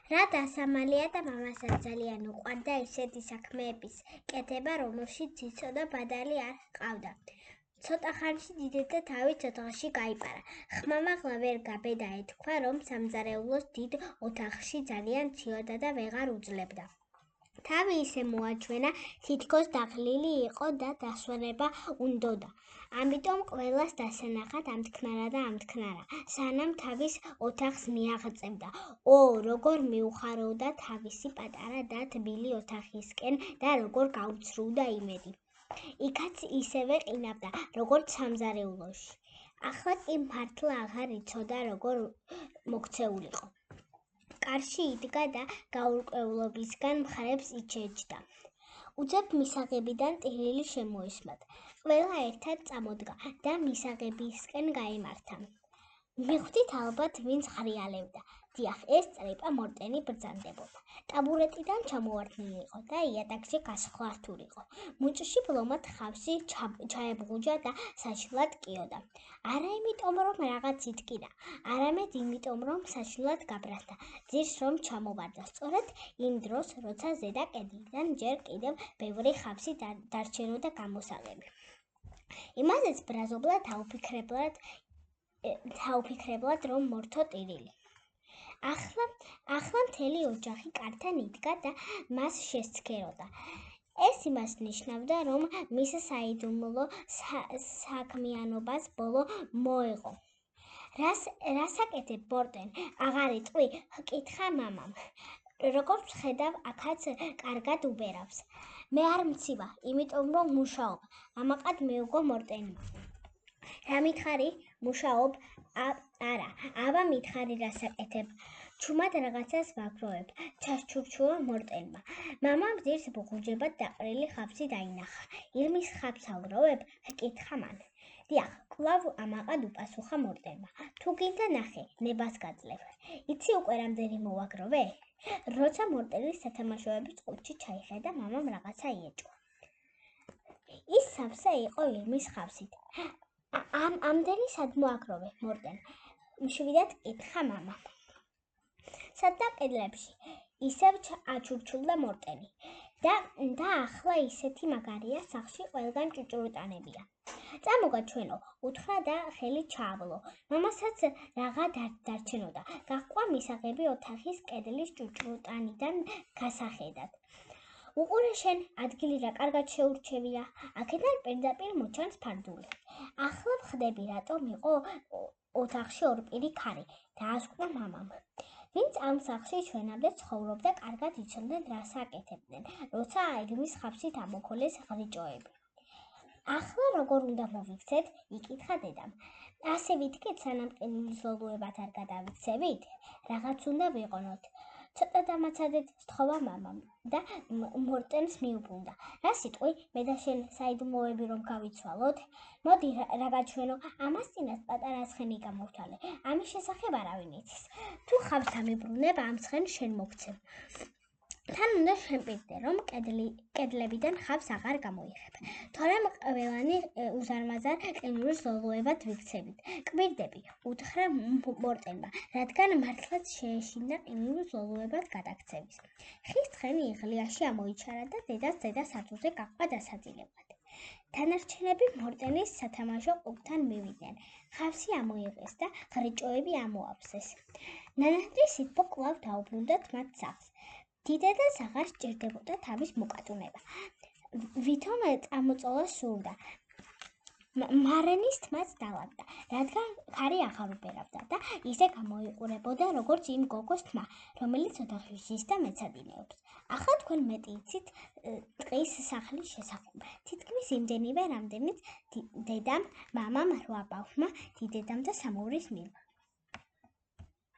რა დასამალია და მამასაც ძალიან უყვარდა ისეთი საქმეების კეთება, რომელშიც იცოდა ბადალი არ ჰყავდა. ცოტა ხანში დიდედა თავის ოთახში გაიპარა. ხმამაღლა ვერ გაბედა ეთქვა, რომ სამზარეულოს დიდ ოთახში ძალიან ციოდა და ვეღარ უძლებდა. თავი ისე მოაჩვენა, თითქოს დაღლილი იყო და დასვენება უნდოდა. ამიტომ ყველას დასანახად ამთქნარა, სანამ თავის ოთახს მიაღწევდა. როგორ მიუხაროვდა თავისი პატარა და თბილი ოთახისკენ და როგორ გაუცრუვდა იმედი. იქაც ისევე ყინავდა, როგორც სამზარეულოში. ახლა კი მართლა აღარ იცოდა, როგორ მოქცეულიყო. კარში იდგა და გაურკვევლობისგან მხრებს იჩეჯდა. უძებ მისაღებიდან ტირილი შემოისმათ. ყველა ერთად წამოდგა და მისაღებისკენ გაემართა. მიხვდით ალბათ ვინც ღრიალევდა. დიახ, ეს წრეპა მორტენი ბრძანდებოდა. ტაბურეტიდან ჩამოვარდნილი იყო და იატაკში გასხვართულიყო. მუჭში ბლომად ხავსი ჩაებღუჯა და საშინლად კიოდა. არა იმიტომ, რომ რაღაც იტკინა, არამედ იმიტომ, რომ საშინლად გაბრალდა. ძირს რომ ჩამოვარდა, სწორედ იმ დროს, როცა ზედა კედლიდან ჯერ კიდევ ბევრი ხავსი დარჩენოდა გამოსაღები. იმაზეც ბრაზობლა თავფიქრებლად, რომ მორთო ტირილი. ახლა მთელი ოჯახი კართან იდგა და მას შესცქეროდა. ეს იმას ნიშნავდა, რომ მის საიდუმლო საქმიანობას ბოლო მოეღო. რას აკეთებ, მორტენ? აღარ იტყვი? ჰკითხა მამამ. როგორც ხედავ, აქაც კარგად უბერავს. მე არ მცივა, იმიტომ რომ მუშაობ. მამაყად მიუგო მორტენმა. რა მითხარი? მუშაობ? არა, აბა მითხარი რას აკეთებ? ჩუმად რაღაცას ვაგროვებ, ჩასჩურჩუა მორტენმა. მამამ ძირს ბღუჯებად დაყრილი ხავსი დაინახა. ირმის ხავსს აგროვებ? ჰკითხა მან. დიახ, კვლავ ამაყად უპასუხა მორტენმა. თუ გინდა ნახე, ნებას გაძლევ. იცი უკვე რამდენი მოვაგროვე? როცა მორტენის სათამაშოების ყუთში ჩაიხედა, მამამ რაღაცა იეჭვა. ის სავსე იყო ირმის ხავსით. ამდენი სად მოაგროვე, მორტენ? მშვიდად კითხა მამამ. სადდა კედლებში, ისევ აჩურჩულდა მორტენი. და ახლა ისეთი მაგარია, სახლში ყველგან ჭუჭრუტანებია. წამოგა ჩვენო, უთხრა და ხელი ჩააბლო. მამასაც რაღა დარჩენოდა. გაჰყვა მისაღები ოთახის კედლის ჭუჭრუტანიდან გასახედად. უყურე შენ, ადგილი რა კარგად შეურჩევია. აქედან პირდაპირ მოჩანს ფარდული. ახლა ვხდები, რატომ იყო ოთახში ორპირი ქარი, დაასკვნა მამამ. ვინც ამ სახლში ჩვენამდე ცხოვრობდა, კარგად იცოდნენ, რას აკეთებდნენ, როცა ირმის ხავსით ამოქოლეს ღრიჭოები. ახლა როგორ უნდა მოვიქცეთ? იკითხა დედამ. ასე ვიტკით, სანამ ყინულის ლოლოებად არ გადავიქცევით? რაღაც უნდა ვიყონოთ. ცოტა დამაცადეთ, სთხოვა მამამ და მორტენს მიუბრუნდა. რა სიტყვი? მე და შენ საიდუმლოები რომ გავიცვალოთ? მოდი რა გაჩვენო, ამას წინას პატარა ცხენი გამოვთვალე. ამის შესახებ არავინ იცის. თუ ხავს დამიბრუნებ, ამ ცხენს შენ მოგცემ. თან უნდა შემპირდე, რომ კედლებიდან ხავს აღარ გამოიღებ. თორემ ყველანი უზარმაზარ ყინულის ლოლოებად ვიქცებით. კვირდები, უთხრა მორტენმა, რადგან მართლაც შეეშინდა ყინულის ლოლოებად გადაქცევის. ხის ცხენი იღლიაში ამოიჩარა და დედას ზედა სართულზე გაჰყვა დასაძილებლად. დანარჩენები მორტენის სათამაშო ყუთთან მივიდნენ. ხავსი ამოიღეს და ღრიჭოები ამოავსეს. ნანატრი სითბო კვლავ დაუბრუნდათ მათ სახლს. დიდედას აღარ სჭირდებოდა თავის მოკატუნება. ვითომ წამოწოლა სურდა. მარენის თმაც დალაგდა, რადგან ქარი აღარ უბერავდა და ისე გამოიყურებოდა, როგორც იმ გოგოს თმა, რომელიც ოთახში ზის და მეცადინეობს. ახლა თქვენ მეტი იცით ტყის სახლის შესახებ. თითქმის იმდენივე, რამდენიც დედამ, მამამ, რვა ბავშვმა, დიდედამ და 3 მილმა.